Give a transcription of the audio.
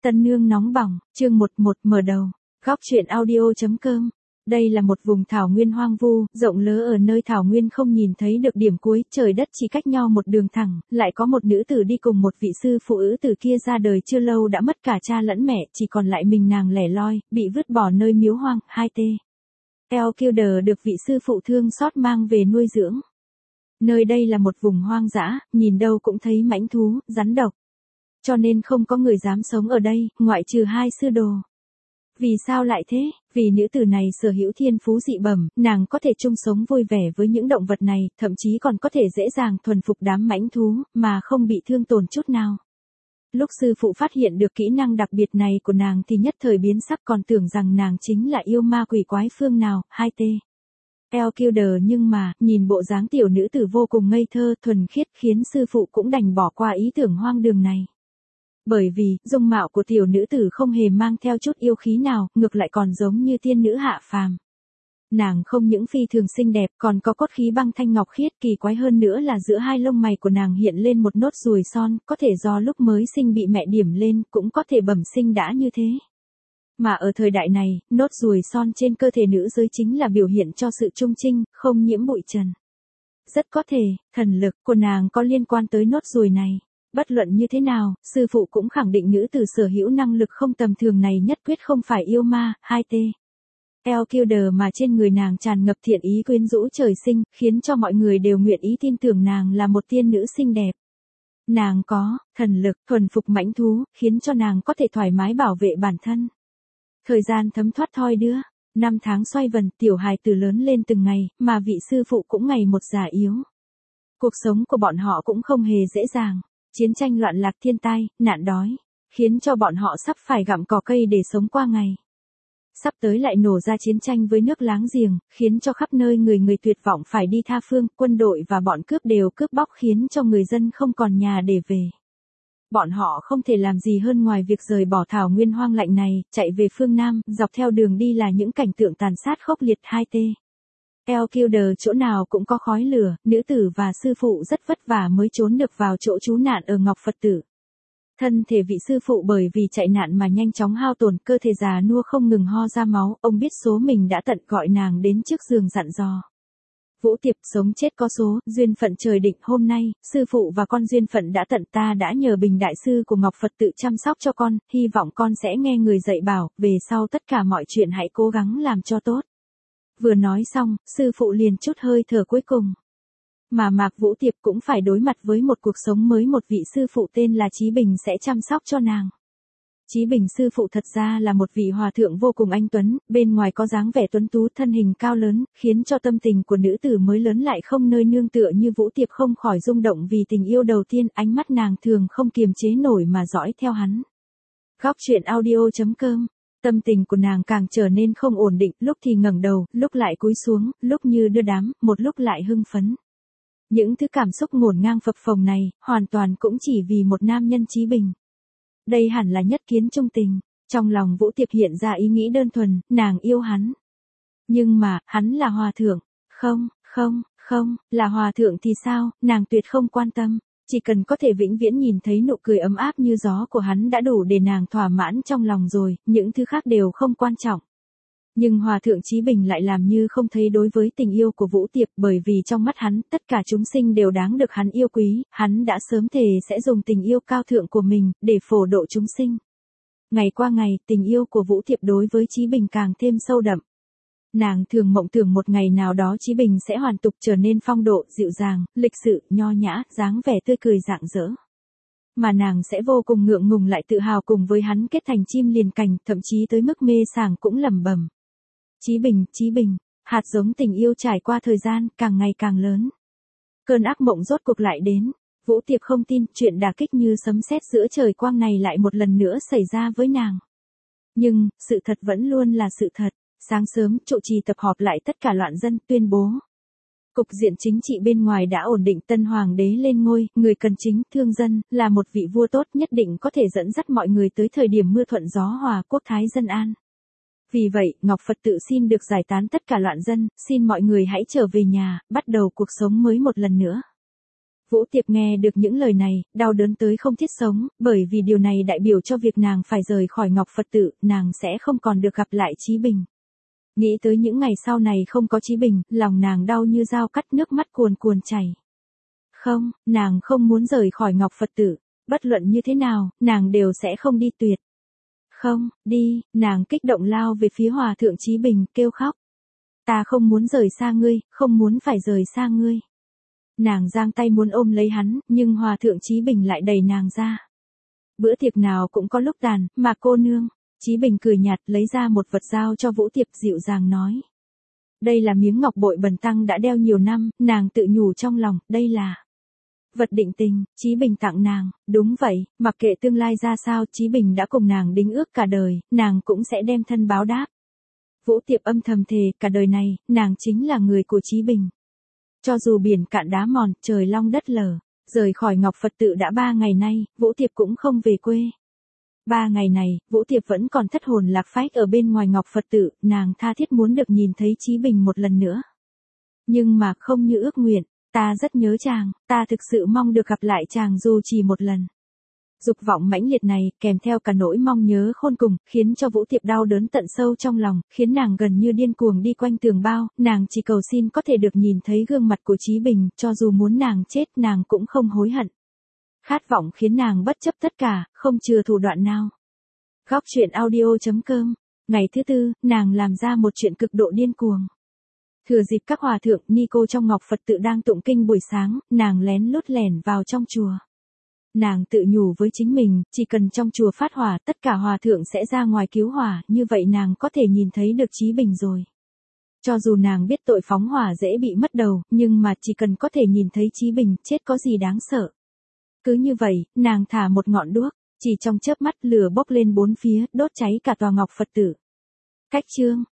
Tân nương nóng bỏng, chương 11 mở đầu. Góc truyện audio.com. Đây là một vùng thảo nguyên hoang vu, rộng lớn ở nơi thảo nguyên không nhìn thấy được điểm cuối, trời đất chỉ cách nhau một đường thẳng, lại có một nữ tử đi cùng một vị sư phụ ứ tử kia ra đời chưa lâu đã mất cả cha lẫn mẹ, chỉ còn lại mình nàng lẻ loi, bị vứt bỏ nơi miếu hoang, 2T. Elkilder được vị sư phụ thương xót mang về nuôi dưỡng. Nơi đây là một vùng hoang dã, nhìn đâu cũng thấy mãnh thú, rắn độc. Cho nên không có người dám sống ở đây, ngoại trừ hai sư đồ. Vì sao lại thế? Vì nữ tử này sở hữu thiên phú dị bẩm, nàng có thể chung sống vui vẻ với những động vật này, thậm chí còn có thể dễ dàng thuần phục đám mãnh thú, mà không bị thương tổn chút nào. Lúc sư phụ phát hiện được kỹ năng đặc biệt này của nàng thì nhất thời biến sắc, còn tưởng rằng nàng chính là yêu ma quỷ quái phương nào, 2T. Elkilder, nhưng mà, nhìn bộ dáng tiểu nữ tử vô cùng ngây thơ, thuần khiết khiến sư phụ cũng đành bỏ qua ý tưởng hoang đường này. Bởi vì, dung mạo của tiểu nữ tử không hề mang theo chút yêu khí nào, ngược lại còn giống như tiên nữ hạ phàm. Nàng không những phi thường xinh đẹp, còn có cốt khí băng thanh ngọc khiết, kỳ quái hơn nữa là giữa hai lông mày của nàng hiện lên một nốt ruồi son, có thể do lúc mới sinh bị mẹ điểm lên, cũng có thể bẩm sinh đã như thế. Mà ở thời đại này, nốt ruồi son trên cơ thể nữ giới chính là biểu hiện cho sự trung trinh, không nhiễm bụi trần. Rất có thể, thần lực của nàng có liên quan tới nốt ruồi này. Bất luận như thế nào, sư phụ cũng khẳng định nữ tử sở hữu năng lực không tầm thường này nhất quyết không phải yêu ma, 2T. Elkilder mà trên người nàng tràn ngập thiện ý quyến rũ trời sinh, khiến cho mọi người đều nguyện ý tin tưởng nàng là một tiên nữ xinh đẹp. Nàng có thần lực, thuần phục mãnh thú, khiến cho nàng có thể thoải mái bảo vệ bản thân. Thời gian thấm thoát thoi đưa, 5 tháng xoay vần, tiểu hài tử lớn lên từng ngày, mà vị sư phụ cũng ngày một già yếu. Cuộc sống của bọn họ cũng không hề dễ dàng. Chiến tranh loạn lạc, thiên tai, nạn đói, khiến cho bọn họ sắp phải gặm cỏ cây để sống qua ngày. Sắp tới lại nổ ra chiến tranh với nước láng giềng, khiến cho khắp nơi người tuyệt vọng phải đi tha phương, quân đội và bọn cướp đều cướp bóc khiến cho người dân không còn nhà để về. Bọn họ không thể làm gì hơn ngoài việc rời bỏ thảo nguyên hoang lạnh này, chạy về phương Nam, dọc theo đường đi là những cảnh tượng tàn sát khốc liệt, 2T. Elkilder chỗ nào cũng có khói lửa, nữ tử và sư phụ rất vất vả mới trốn được vào chỗ trú nạn ở Ngọc Phật Tử. Thân thể vị sư phụ bởi vì chạy nạn mà nhanh chóng hao tổn, cơ thể già nua không ngừng ho ra máu, ông biết số mình đã tận, gọi nàng đến trước giường dặn dò. Vũ Tiệp, sống chết có số, duyên phận trời định, hôm nay, sư phụ và con duyên phận đã tận, ta đã nhờ Bình đại sư của Ngọc Phật Tự chăm sóc cho con, hy vọng con sẽ nghe người dạy bảo, về sau tất cả mọi chuyện hãy cố gắng làm cho tốt. Vừa nói xong, sư phụ liền chút hơi thở cuối cùng. Mà Mạc Vũ Tiệp cũng phải đối mặt với một cuộc sống mới, một vị sư phụ tên là Chí Bình sẽ chăm sóc cho nàng. Chí Bình sư phụ thật ra là một vị hòa thượng vô cùng anh tuấn, bên ngoài có dáng vẻ tuấn tú, thân hình cao lớn, khiến cho tâm tình của nữ tử mới lớn lại không nơi nương tựa như Vũ Tiệp không khỏi rung động vì tình yêu đầu tiên, ánh mắt nàng thường không kiềm chế nổi mà dõi theo hắn. Góc truyện audio.com. Tâm tình của nàng càng trở nên không ổn định, lúc thì ngẩng đầu, lúc lại cúi xuống, lúc như đưa đám, một lúc lại hưng phấn. Những thứ cảm xúc ngổn ngang phập phồng này, hoàn toàn cũng chỉ vì một nam nhân Chí Bình. Đây hẳn là nhất kiến trung tình, trong lòng Vũ Tiệp hiện ra ý nghĩ đơn thuần, nàng yêu hắn. Nhưng mà, hắn là hòa thượng, không, là hòa thượng thì sao, nàng tuyệt không quan tâm. Chỉ cần có thể vĩnh viễn nhìn thấy nụ cười ấm áp như gió của hắn đã đủ để nàng thỏa mãn trong lòng rồi, những thứ khác đều không quan trọng. Nhưng Hòa thượng Chí Bình lại làm như không thấy đối với tình yêu của Vũ Tiệp, bởi vì trong mắt hắn, tất cả chúng sinh đều đáng được hắn yêu quý, hắn đã sớm thề sẽ dùng tình yêu cao thượng của mình, để phổ độ chúng sinh. Ngày qua ngày, tình yêu của Vũ Tiệp đối với Chí Bình càng thêm sâu đậm. Nàng thường mộng tưởng một ngày nào đó Chí Bình sẽ hoàn tục trở nên phong độ, dịu dàng, lịch sự, nho nhã, dáng vẻ tươi cười rạng rỡ. Mà nàng sẽ vô cùng ngượng ngùng lại tự hào cùng với hắn kết thành chim liền cành, thậm chí tới mức mê sảng cũng lẩm bẩm. Chí Bình, hạt giống tình yêu trải qua thời gian, càng ngày càng lớn. Cơn ác mộng rốt cuộc lại đến. Vũ Tiệp không tin, chuyện đả kích như sấm sét giữa trời quang này lại một lần nữa xảy ra với nàng. Nhưng, sự thật vẫn luôn là sự thật. Sáng sớm, trụ trì tập họp lại tất cả loạn dân, tuyên bố. Cục diện chính trị bên ngoài đã ổn định, tân hoàng đế lên ngôi, người cần chính, thương dân, là một vị vua tốt nhất định có thể dẫn dắt mọi người tới thời điểm mưa thuận gió hòa, quốc thái dân an. Vì vậy, Ngọc Phật Tự xin được giải tán tất cả loạn dân, xin mọi người hãy trở về nhà, bắt đầu cuộc sống mới một lần nữa. Vũ Tiệp nghe được những lời này, đau đớn tới không thiết sống, bởi vì điều này đại biểu cho việc nàng phải rời khỏi Ngọc Phật tự, nàng sẽ không còn được gặp lại Chí Bình. Nghĩ tới những ngày sau này không có Chí Bình, lòng nàng đau như dao cắt, nước mắt cuồn cuồn chảy. Không, nàng không muốn rời khỏi Ngọc Phật tự, bất luận như thế nào, nàng đều sẽ không đi tuyệt. Không, đi, nàng kích động lao về phía Hòa thượng Chí Bình, kêu khóc. Ta không muốn rời xa ngươi, không muốn phải rời xa ngươi. Nàng giang tay muốn ôm lấy hắn, nhưng Hòa thượng Chí Bình lại đẩy nàng ra. Bữa tiệc nào cũng có lúc tàn, mà cô nương. Chí Bình cười nhạt lấy ra một vật giao cho Vũ Tiệp, dịu dàng nói. Đây là miếng ngọc bội bần tăng đã đeo nhiều năm, nàng tự nhủ trong lòng, đây là vật định tình. Chí Bình tặng nàng. Đúng vậy, mặc kệ tương lai ra sao, Chí Bình đã cùng nàng đính ước cả đời, nàng cũng sẽ đem thân báo đáp. Vũ Tiệp âm thầm thề, cả đời này, nàng chính là người của Chí Bình. Cho dù biển cạn đá mòn, trời long đất lở, rời khỏi Ngọc Phật tự đã 3 ngày nay, Vũ Tiệp cũng không về quê. 3 ngày này, Vũ Tiệp vẫn còn thất hồn lạc phách ở bên ngoài Ngọc Phật tự, nàng tha thiết muốn được nhìn thấy Chí Bình một lần nữa. Nhưng mà không như ước nguyện, ta rất nhớ chàng, ta thực sự mong được gặp lại chàng dù chỉ một lần. Dục vọng mãnh liệt này, kèm theo cả nỗi mong nhớ khôn cùng, khiến cho Vũ Tiệp đau đớn tận sâu trong lòng, khiến nàng gần như điên cuồng đi quanh tường bao, nàng chỉ cầu xin có thể được nhìn thấy gương mặt của Chí Bình, cho dù muốn nàng chết nàng cũng không hối hận. Khát vọng khiến nàng bất chấp tất cả, không chừa thủ đoạn nào. Góc truyện audio.com. Ngày thứ tư, nàng làm ra một chuyện cực độ điên cuồng. Thừa dịp các hòa thượng, ni cô trong Ngọc Phật tự đang tụng kinh buổi sáng, nàng lén lút lẻn vào trong chùa. Nàng tự nhủ với chính mình, chỉ cần trong chùa phát hỏa, tất cả hòa thượng sẽ ra ngoài cứu hỏa, như vậy nàng có thể nhìn thấy được Chí Bình rồi. Cho dù nàng biết tội phóng hỏa dễ bị mất đầu, nhưng mà chỉ cần có thể nhìn thấy Chí Bình, chết có gì đáng sợ. Cứ như vậy, nàng thả một ngọn đuốc, chỉ trong chớp mắt lửa bốc lên bốn phía, đốt cháy cả tòa Ngọc Phật tự. Cách chương